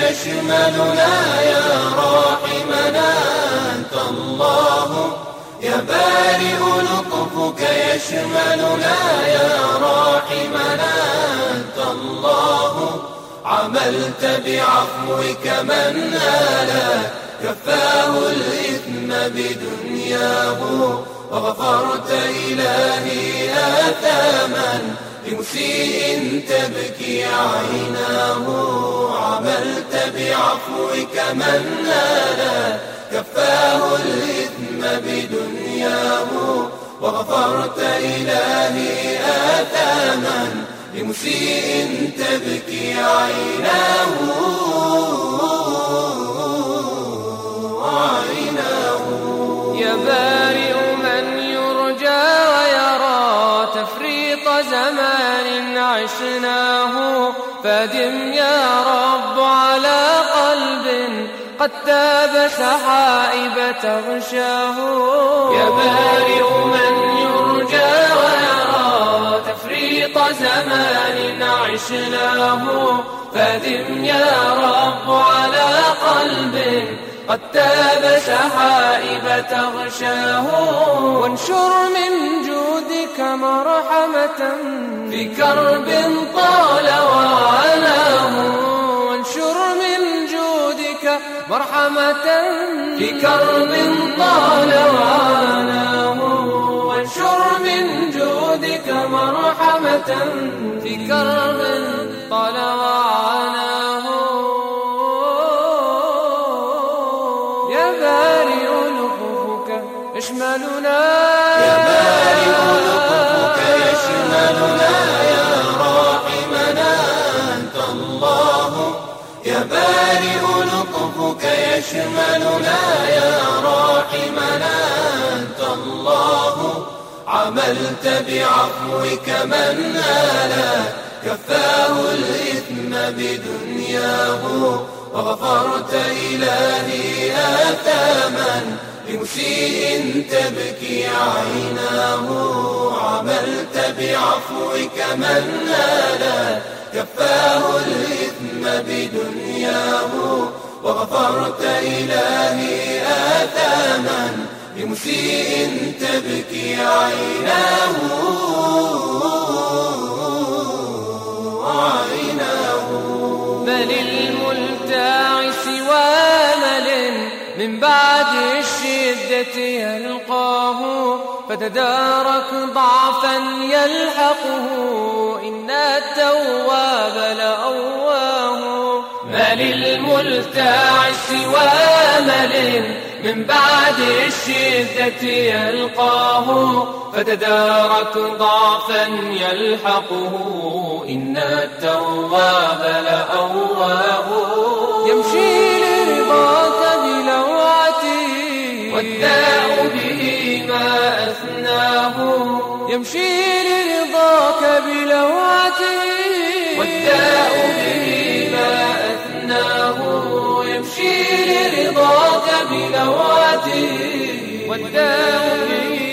يشملنا يا راحمنا أنت الله، يا بارئ لطفك يشملنا يا راحمنا أنت الله. عملت بعفوك من نال كفاه الإثم بدنياه، وغفرت إلهي آثاما لمسيء تبكي عيناه. عملت بعفوك من نال كفاه الإثم بدنياه، وغفرت إلهي آثاما لمسيء تبكي عيناه. يا بارئ من يرجى ويرى تفريط زمان عشناه، فادم يا رب على قلب قد تاب سحائب تغشاه. يا بارئ من يرجى ويرى تفريط زمان عشناه، فادم يا رب على قلب قد تاب سحائب تغشاه. وانشر من جودك مرحمة في كرب طال وعاناه. وانشر من جودك مرحمة في كرب طال وعاناه. وانشر من جودك مرحمة في كرب طال وعاناه. يا بارئ لطفك يشملنا، يا بارئ لطفك يشملنا يا راحمنا أنت الله، يا بارئ لطفك يشملنا يا راحمنا أنت الله. عملت بعفوك من نال كفاه الإثم بدنياه، وغفرت إلهي آثاما لمسيء تبكي عيناه. عملت بعفوك من نال كفاه الإثم بدنياه، وغفرت إلهي آثاما لمسيء تبكي عيناه. بل الملتاع سوى مل من بعد الشدة يلقاه، فتدارك ضعفا يلحقه إن التواب لأواه. بل الملتاع سوى مل من بعد الشدة يلقاه، فتدارك ضعفا يلحقه إن التواب لأواه. يمشي لرضاك بلوعته والداء به ما أثناه. يمشي لرضاك بلوعته والداء به ما أثناه. يمشي لرضاك بلواته والداء به